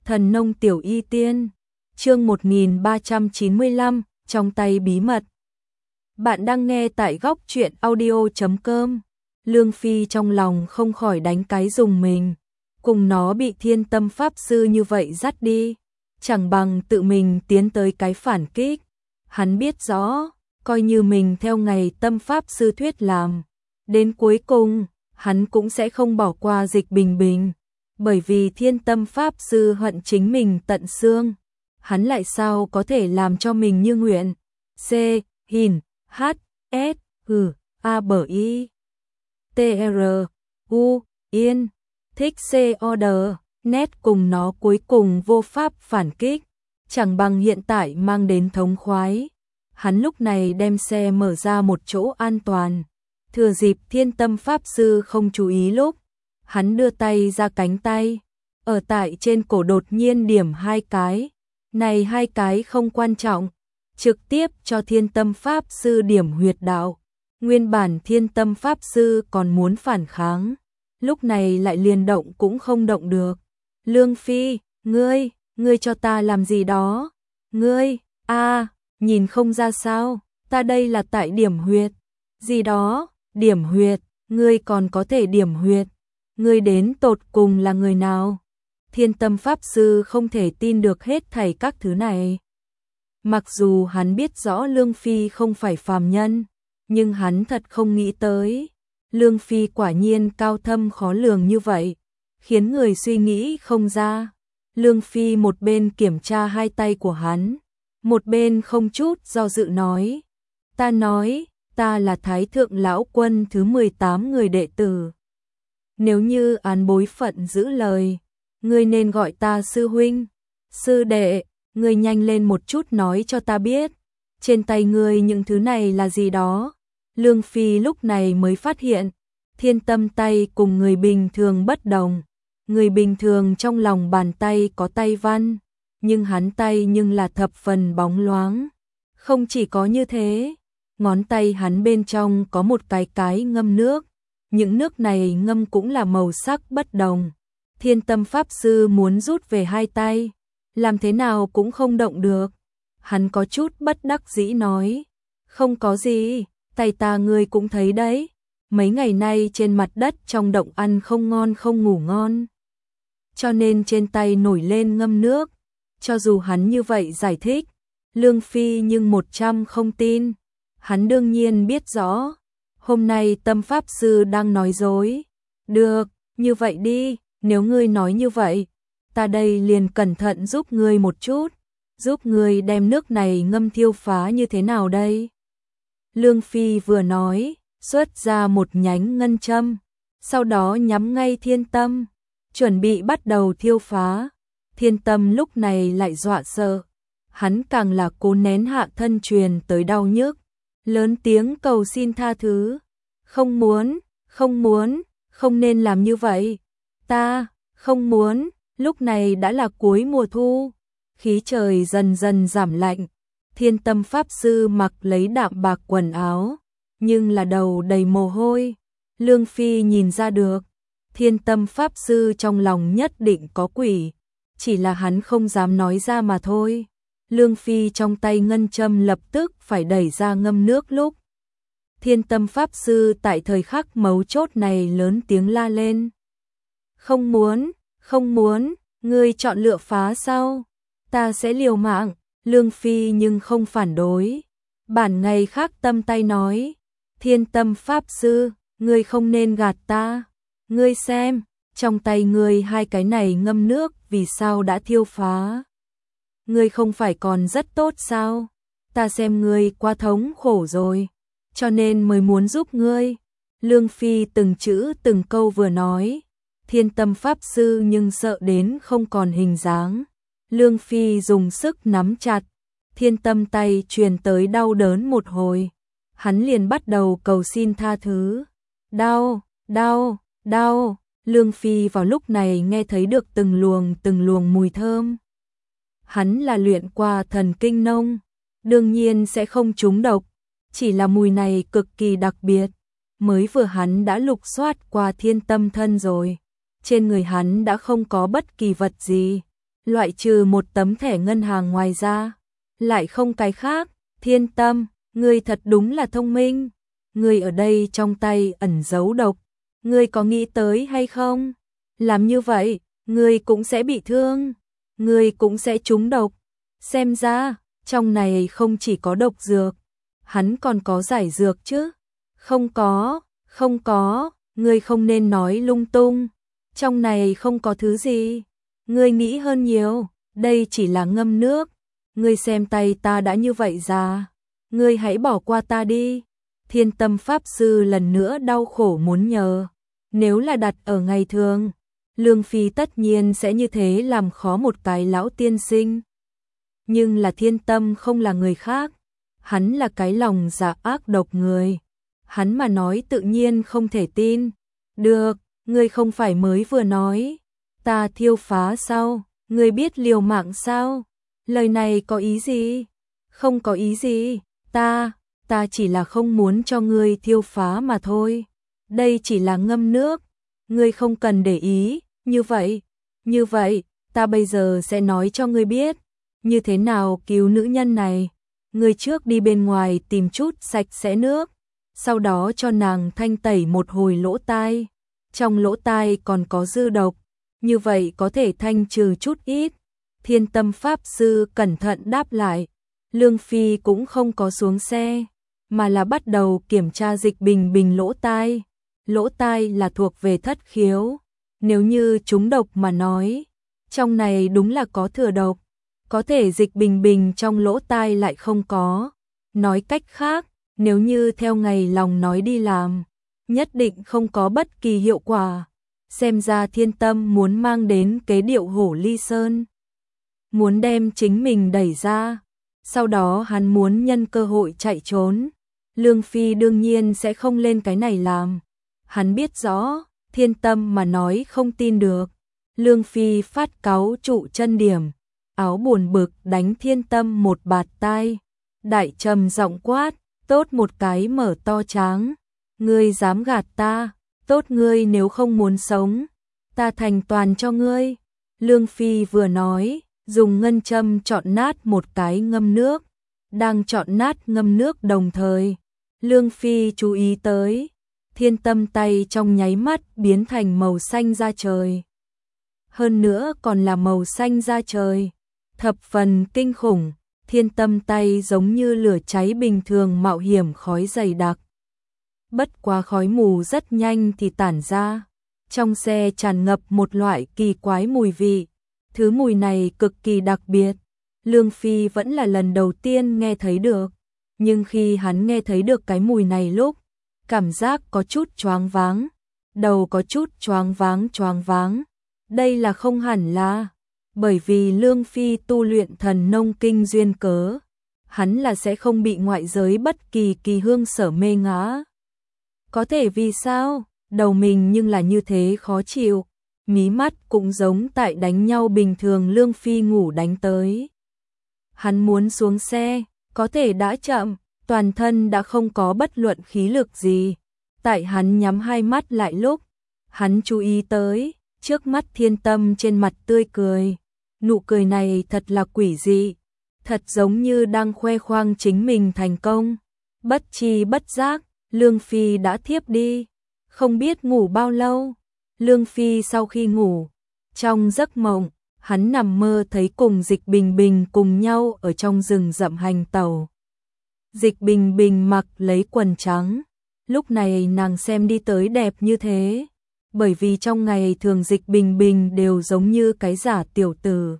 Thần nông tiểu y tiên, chương 1395, trong tay bí mật. Bạn đang nghe tại góc truyện audio.com. Lương Phi trong lòng không khỏi đánh cái rùng mình, cùng nó bị Thiên Tâm Pháp Sư như vậy dắt đi, chẳng bằng tự mình tiến tới cái phản kích. Hắn biết rõ, coi như mình theo ngày Tâm Pháp Sư thuyết làm, đến cuối cùng, hắn cũng sẽ không bỏ qua Dịch Bình Bình. Bởi vì Thiên Tâm Pháp Sư hận chính mình tận xương, hắn lại sao có thể làm cho mình như nguyện. C. Hin, H. S. H. A. B. I. T. R. U. Yên, thích C. Order, nét cùng nó cuối cùng vô pháp phản kích, chẳng bằng hiện tại mang đến thống khoái. Hắn lúc này đem xe mở ra một chỗ an toàn, thừa dịp Thiên Tâm Pháp Sư không chú ý lúc. Hắn đưa tay ra cánh tay, ở tại trên cổ đột nhiên điểm 2 cái, này 2 cái không quan trọng, trực tiếp cho Thiên Tâm Pháp Sư điểm huyệt đạo. Nguyên bản Thiên Tâm Pháp Sư còn muốn phản kháng, lúc này lại liền động cũng không động được. Lương Phi, ngươi cho ta làm gì đó? Ngươi, nhìn không ra sao, ta đây là tại điểm huyệt. Gì đó, điểm huyệt, ngươi còn có thể điểm huyệt. Ngươi đến tột cùng là người nào? Thiên Tâm Pháp Sư không thể tin được hết thảy các thứ này. Mặc dù hắn biết rõ Lương Phi không phải phàm nhân, nhưng hắn thật không nghĩ tới. Lương Phi quả nhiên cao thâm khó lường như vậy, khiến người suy nghĩ không ra. Lương Phi một bên kiểm tra 2 tay của hắn, một bên không chút do dự nói. Ta là Thái Thượng Lão Quân thứ 18 người đệ tử. Nếu như án bối phận giữ lời, ngươi nên gọi ta sư huynh, sư đệ, ngươi nhanh lên một chút nói cho ta biết, trên tay ngươi những thứ này là gì đó. Lương Phi lúc này mới phát hiện, Thiên Tâm tay cùng người bình thường bất đồng. Người bình thường trong lòng bàn tay có tay văn, nhưng hắn tay nhưng là thập phần bóng loáng. Không chỉ có như thế, ngón tay hắn bên trong có một cái ngâm nước. Những nước này ngâm cũng là màu sắc bất đồng. Thiên Tâm Pháp Sư muốn rút về 2 tay, làm thế nào cũng không động được. Hắn có chút bất đắc dĩ nói, không có gì, tay ta ngươi cũng thấy đấy. Mấy ngày nay trên mặt đất trong động ăn không ngon không ngủ ngon, cho nên trên tay nổi lên ngâm nước. Cho dù hắn như vậy giải thích, Lương Phi nhưng 100 không tin. Hắn đương nhiên biết rõ, hôm nay Tâm Pháp Sư đang nói dối. Được, như vậy đi, nếu ngươi nói như vậy, ta đây liền cẩn thận giúp ngươi một chút, giúp ngươi đem nước này ngâm thiêu phá như thế nào đây? Lương Phi vừa nói, xuất ra một nhánh ngân châm, sau đó nhắm ngay Thiên Tâm, chuẩn bị bắt đầu thiêu phá. Thiên Tâm lúc này lại dọa sợ, hắn càng là cố nén hạ thân truyền tới đau nhức, lớn tiếng cầu xin tha thứ. Không muốn, không nên làm như vậy. Ta, không muốn. Lúc này đã là cuối mùa thu, khí trời dần dần giảm lạnh. Thiên Tâm Pháp Sư mặc lấy đạm bạc quần áo, nhưng là đầu đầy mồ hôi. Lương Phi nhìn ra được, Thiên Tâm Pháp Sư trong lòng nhất định có quỷ, chỉ là hắn không dám nói ra mà thôi. Lương Phi trong tay ngân châm lập tức phải đẩy ra ngâm nước lúc. Thiên Tâm Pháp Sư tại thời khắc mấu chốt này lớn tiếng la lên. Không muốn, ngươi chọn lựa phá sao? Ta sẽ liều mạng. Lương Phi nhưng không phản đối. Bản ngày khác Tâm tay nói, Thiên Tâm Pháp Sư, ngươi không nên gạt ta. Ngươi xem, trong tay ngươi 2 cái này ngâm nước vì sao đã thiêu phá? Ngươi không phải còn rất tốt sao? Ta xem ngươi quá thống khổ rồi, cho nên mới muốn giúp ngươi. Lương Phi từng chữ từng câu vừa nói, Thiên Tâm Pháp Sư nhưng sợ đến không còn hình dáng. Lương Phi dùng sức nắm chặt, Thiên Tâm tay truyền tới đau đớn một hồi, hắn liền bắt đầu cầu xin tha thứ. Đau. Lương Phi vào lúc này nghe thấy được từng luồng mùi thơm. Hắn là luyện qua thần kinh nông, đương nhiên sẽ không trúng độc, chỉ là mùi này cực kỳ đặc biệt. Mới vừa hắn đã lục soát qua Thiên Tâm thân rồi, trên người hắn đã không có bất kỳ vật gì, loại trừ một tấm thẻ ngân hàng ngoài ra, lại không cái khác. Thiên Tâm, ngươi thật đúng là thông minh. Ngươi ở đây trong tay ẩn giấu độc, ngươi có nghĩ tới hay không? Làm như vậy, ngươi cũng sẽ bị thương, ngươi cũng sẽ trúng độc. Xem ra, trong này không chỉ có độc dược, hắn còn có giải dược chứ? Không có, ngươi không nên nói lung tung. Trong này không có thứ gì. Ngươi nghĩ hơn nhiều, đây chỉ là ngâm nước. Ngươi xem tay ta đã như vậy già, ngươi hãy bỏ qua ta đi. Thiên Tâm Pháp Sư lần nữa đau khổ muốn nhờ. Nếu là đặt ở ngày thường, Lương Phi tất nhiên sẽ như thế làm khó một cái lão tiên sinh. Nhưng là Thiên Tâm không là người khác, hắn là cái lòng dạ ác độc người. Hắn mà nói tự nhiên không thể tin. Được, ngươi không phải mới vừa nói ta thiêu phá sao? Ngươi biết liều mạng sao? Lời này có ý gì? Không có ý gì, ta chỉ là không muốn cho ngươi thiêu phá mà thôi. Đây chỉ là ngâm nước, ngươi không cần để ý. Như vậy, ta bây giờ sẽ nói cho ngươi biết như thế nào cứu nữ nhân này. Ngươi trước đi bên ngoài tìm chút sạch sẽ nước, sau đó cho nàng thanh tẩy một hồi lỗ tai. Trong lỗ tai còn có dư độc, như vậy có thể thanh trừ chút ít. Thiên Tâm Pháp Sư cẩn thận đáp lại. Lương Phi cũng không có xuống xe, mà là bắt đầu kiểm tra Dịch Bình Bình lỗ tai. Lỗ tai là thuộc về thất khiếu, nếu như trúng độc mà nói, trong này đúng là có thừa độc, có thể Dịch Bình Bình trong lỗ tai lại không có. Nói cách khác, nếu như theo ngày lòng nói đi làm, nhất định không có bất kỳ hiệu quả. Xem ra Thiên Tâm muốn mang đến kế điệu hổ ly sơn, muốn đem chính mình đẩy ra, sau đó hắn muốn nhân cơ hội chạy trốn. Lương Phi đương nhiên sẽ không lên cái này làm. Hắn biết rõ, Thiên Tâm mà nói không tin được. Lương Phi phát cáu trụ chân điểm, áo buồn bực đánh Thiên Tâm một bạt tai. Đại trầm giọng quát, tốt một cái mở to tráng. Ngươi dám gạt ta, tốt ngươi nếu không muốn sống, ta thành toàn cho ngươi. Lương Phi vừa nói, dùng ngân châm chọn nát một cái ngâm nước. Đang chọn nát ngâm nước đồng thời, Lương Phi chú ý tới, Thiên Tâm tay trong nháy mắt biến thành màu xanh da trời. Hơn nữa còn là màu xanh da trời, thập phần kinh khủng. Thiên Tâm tay giống như lửa cháy bình thường mạo hiểm khói dày đặc. Bất quá khói mù rất nhanh thì tản ra. Trong xe tràn ngập một loại kỳ quái mùi vị. Thứ mùi này cực kỳ đặc biệt. Lương Phi vẫn là lần đầu tiên nghe thấy được. Nhưng khi hắn nghe thấy được cái mùi này lúc, cảm giác có chút choáng váng. Đầu có chút choáng váng. Đây là không hẳn là bởi vì Lương Phi tu luyện thần nông kinh duyên cớ. Hắn là sẽ không bị ngoại giới bất kỳ kỳ hương sở mê ngã. Có thể vì sao? Đầu mình nhưng là như thế khó chịu. Mí mắt cũng giống tại đánh nhau bình thường. Lương Phi ngủ đánh tới. Hắn muốn xuống xe, có thể đã chậm, toàn thân đã không có bất luận khí lực gì. Tại hắn nhắm hai mắt lại lúc, hắn chú ý tới, trước mắt Thiên Tâm trên mặt tươi cười. Nụ cười này thật là quỷ dị, thật giống như đang khoe khoang chính mình thành công. Bất tri bất giác, Lương Phi đã thiếp đi, không biết ngủ bao lâu. Lương Phi sau khi ngủ, trong giấc mộng, hắn nằm mơ thấy cùng Dịch Bình Bình cùng nhau ở trong rừng rậm hành tẩu. Dịch Bình Bình mặc lấy quần trắng, lúc này nàng xem đi tới đẹp như thế, bởi vì trong ngày thường Dịch Bình Bình đều giống như cái giả tiểu tử.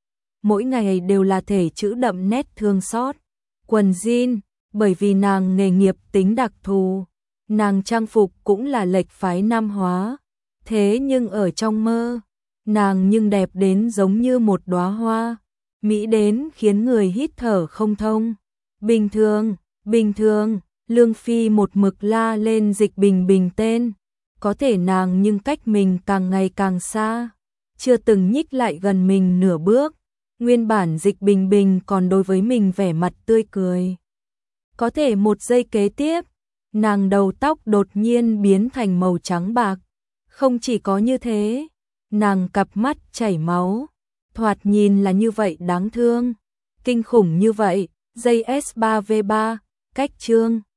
Mỗi ngày đều là thể chữ đậm nét thương xót. Quần jean, bởi vì nàng nghề nghiệp tính đặc thù, nàng trang phục cũng là lệch phái nam hóa. Thế nhưng ở trong mơ, nàng nhưng đẹp đến giống như một đóa hoa, mỹ đến khiến người hít thở không thông. Bình thường, Lương Phi một mực la lên Dịch Bình Bình tên, có thể nàng nhưng cách mình càng ngày càng xa, chưa từng nhích lại gần mình nửa bước. Nguyên bản Dịch Bình Bình còn đối với mình vẻ mặt tươi cười. Có thể một giây kế tiếp, nàng đầu tóc đột nhiên biến thành màu trắng bạc. Không chỉ có như thế, nàng cặp mắt chảy máu, Thoạt nhìn là như vậy đáng thương, kinh khủng như vậy, dây S3V3, cách chương